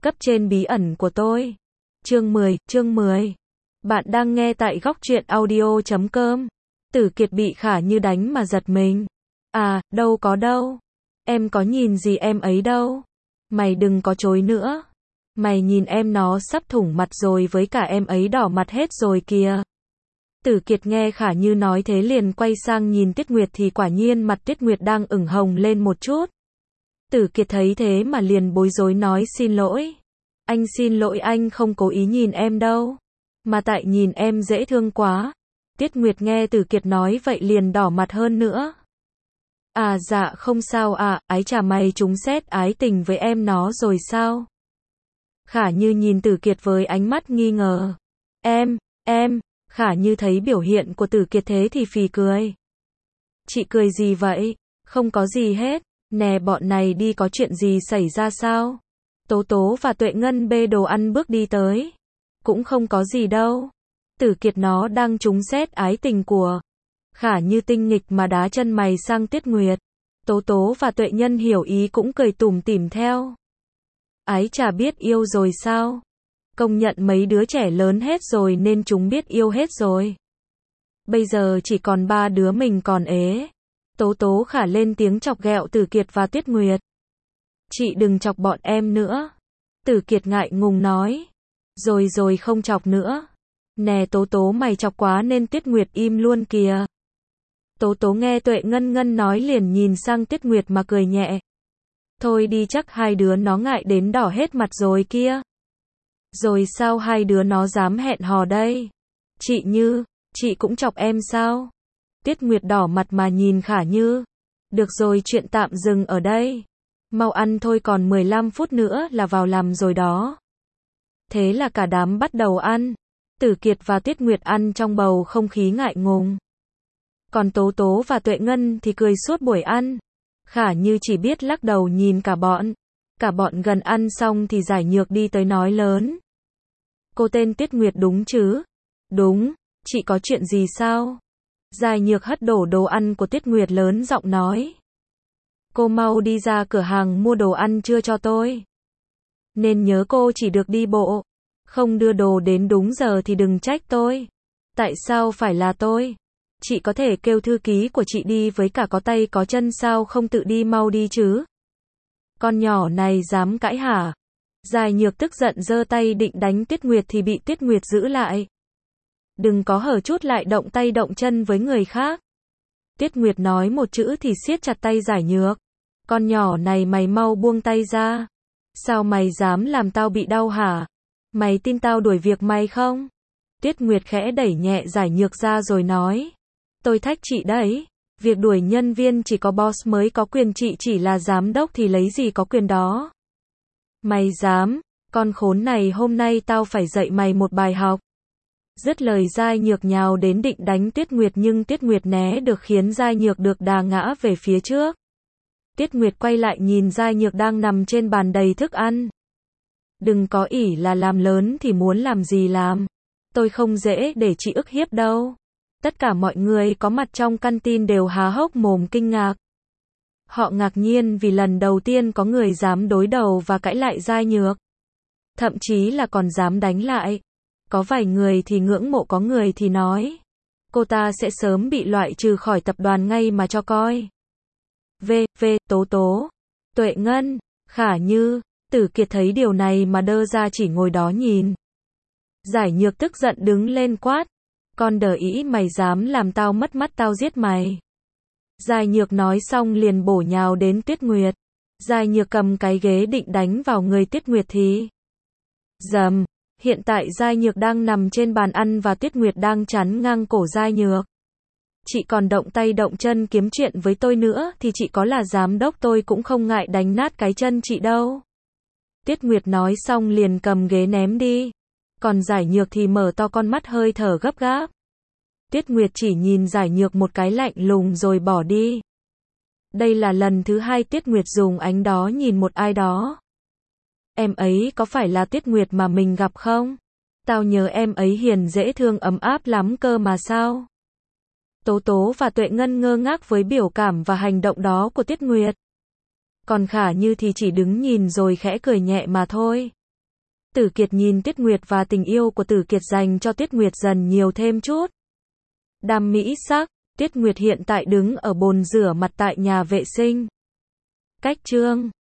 Cấp trên bí ẩn của tôi. Chương 10. Bạn đang nghe tại góc truyện audio.com. Tử Kiệt bị Khả Như đánh mà giật mình. À, đâu có đâu. Em có nhìn gì em ấy đâu. Mày đừng có chối nữa. Mày nhìn em nó sắp thủng mặt rồi, với cả em ấy đỏ mặt hết rồi kìa. Tử Kiệt nghe Khả Như nói thế liền quay sang nhìn Tiết Nguyệt thì quả nhiên mặt Tiết Nguyệt đang ửng hồng lên một chút. Tử Kiệt thấy thế mà liền bối rối nói xin lỗi. Anh xin lỗi, anh không cố ý nhìn em đâu. Mà tại nhìn em dễ thương quá. Tiết Nguyệt nghe Tử Kiệt nói vậy liền đỏ mặt hơn nữa. À dạ không sao ạ, ái chà mày trúng xét ái tình với em nó rồi sao? Khả Như nhìn Tử Kiệt với ánh mắt nghi ngờ. Em, Khả Như thấy biểu hiện của Tử Kiệt thế thì phì cười. Chị cười gì vậy? Không có gì hết. Nè bọn này đi, có chuyện gì xảy ra sao? Tố Tố và Tuệ Ngân bê đồ ăn bước đi tới. Cũng không có gì đâu. Tử Kiệt nó đang trúng xét ái tình của. Khả Như tinh nghịch mà đá chân mày sang Tiết Nguyệt. Tố Tố và Tuệ Nhân hiểu ý cũng cười tủm tỉm theo. Ái chà biết yêu rồi sao? Công nhận mấy đứa trẻ lớn hết rồi nên chúng biết yêu hết rồi. Bây giờ chỉ còn 3 đứa mình còn ế. Tố Tố Khả lên tiếng chọc ghẹo Tử Kiệt và Tiết Nguyệt. Chị đừng chọc bọn em nữa. Tử Kiệt ngại ngùng nói. Rồi không chọc nữa. Nè Tố Tố mày chọc quá nên Tiết Nguyệt im luôn kìa. Tố Tố nghe Tuệ Ngân nói liền nhìn sang Tiết Nguyệt mà cười nhẹ. Thôi đi, chắc hai đứa nó ngại đến đỏ hết mặt rồi kia. Rồi sao hai đứa nó dám hẹn hò đây? Chị Như, chị cũng chọc em sao? Tiết Nguyệt đỏ mặt mà nhìn Khả Như. Được rồi, chuyện tạm dừng ở đây. Mau ăn thôi, còn 15 phút nữa là vào làm rồi đó. Thế là cả đám bắt đầu ăn. Tử Kiệt và Tiết Nguyệt ăn trong bầu không khí ngại ngùng. Còn Tố Tố và Tuệ Ngân thì cười suốt buổi ăn. Khả Như chỉ biết lắc đầu nhìn cả bọn. Cả bọn gần ăn xong thì Giải Nhược đi tới nói lớn. Cô tên Tiết Nguyệt đúng chứ? Đúng, chị có chuyện gì sao? Giải Nhược hất đổ đồ ăn của Tiết Nguyệt lớn giọng nói. Cô mau đi ra cửa hàng mua đồ ăn trưa cho tôi. Nên nhớ cô chỉ được đi bộ. Không đưa đồ đến đúng giờ thì đừng trách tôi. Tại sao phải là tôi? Chị có thể kêu thư ký của chị đi với cả có tay có chân, sao không tự đi, mau đi chứ? Con nhỏ này dám cãi hả? Giải Nhược tức giận giơ tay định đánh Tiết Nguyệt thì bị Tiết Nguyệt giữ lại. Đừng có hở chút lại động tay động chân với người khác. Tiết Nguyệt nói một chữ thì siết chặt tay Giải Nhược. Con nhỏ này mày mau buông tay ra. Sao mày dám làm tao bị đau hả? Mày tin tao đuổi việc mày không? Tiết Nguyệt khẽ đẩy nhẹ Giải Nhược ra rồi nói. Tôi thách chị đấy. Việc đuổi nhân viên chỉ có boss mới có quyền, chị chỉ là giám đốc thì lấy gì có quyền đó. Mày dám, con khốn này, hôm nay tao phải dạy mày một bài học. Dứt lời Giải Nhược nhào đến định đánh Tiết Nguyệt nhưng Tiết Nguyệt né được khiến Giải Nhược được đà ngã về phía trước. Tiết Nguyệt quay lại nhìn Giải Nhược đang nằm trên bàn đầy thức ăn. Đừng có ỷ là làm lớn thì muốn làm gì làm. Tôi không dễ để chị ức hiếp đâu. Tất cả mọi người có mặt trong căn tin đều há hốc mồm kinh ngạc. Họ ngạc nhiên vì lần đầu tiên có người dám đối đầu và cãi lại Giải Nhược. Thậm chí là còn dám đánh lại. Có vài người thì ngưỡng mộ, có người thì nói. Cô ta sẽ sớm bị loại trừ khỏi tập đoàn ngay mà cho coi. Tố Tố, Tuệ Ngân, Khả Như, Tử Kiệt thấy điều này mà đơ ra chỉ ngồi đó nhìn. Giải Nhược tức giận đứng lên quát. Con đờ ĩ, mày dám làm tao mất mắt tao giết mày. Giải Nhược nói xong liền bổ nhào đến Tiết Nguyệt. Giải Nhược cầm cái ghế định đánh vào người Tiết Nguyệt thì dầm. Hiện tại Giải Nhược đang nằm trên bàn ăn và Tiết Nguyệt đang chắn ngang cổ Giải Nhược. Chị còn động tay động chân kiếm chuyện với tôi nữa thì chị có là giám đốc tôi cũng không ngại đánh nát cái chân chị đâu. Tiết Nguyệt nói xong liền cầm ghế ném đi. Còn Giải Nhược thì mở to con mắt hơi thở gấp gáp. Tiết Nguyệt chỉ nhìn Giải Nhược một cái lạnh lùng rồi bỏ đi. Đây là lần thứ 2 Tiết Nguyệt dùng ánh đó nhìn một ai đó. Em ấy có phải là Tiết Nguyệt mà mình gặp không? Tao nhớ em ấy hiền dễ thương ấm áp lắm cơ mà sao? Tố Tố và Tuệ Ngân ngơ ngác với biểu cảm và hành động đó của Tiết Nguyệt. Còn Khả Như thì chỉ đứng nhìn rồi khẽ cười nhẹ mà thôi. Tử Kiệt nhìn Tuyết Nguyệt và tình yêu của Tử Kiệt dành cho Tuyết Nguyệt dần nhiều thêm chút. Đam mỹ sắc, Tuyết Nguyệt hiện tại đứng ở bồn rửa mặt tại nhà vệ sinh. Cách chương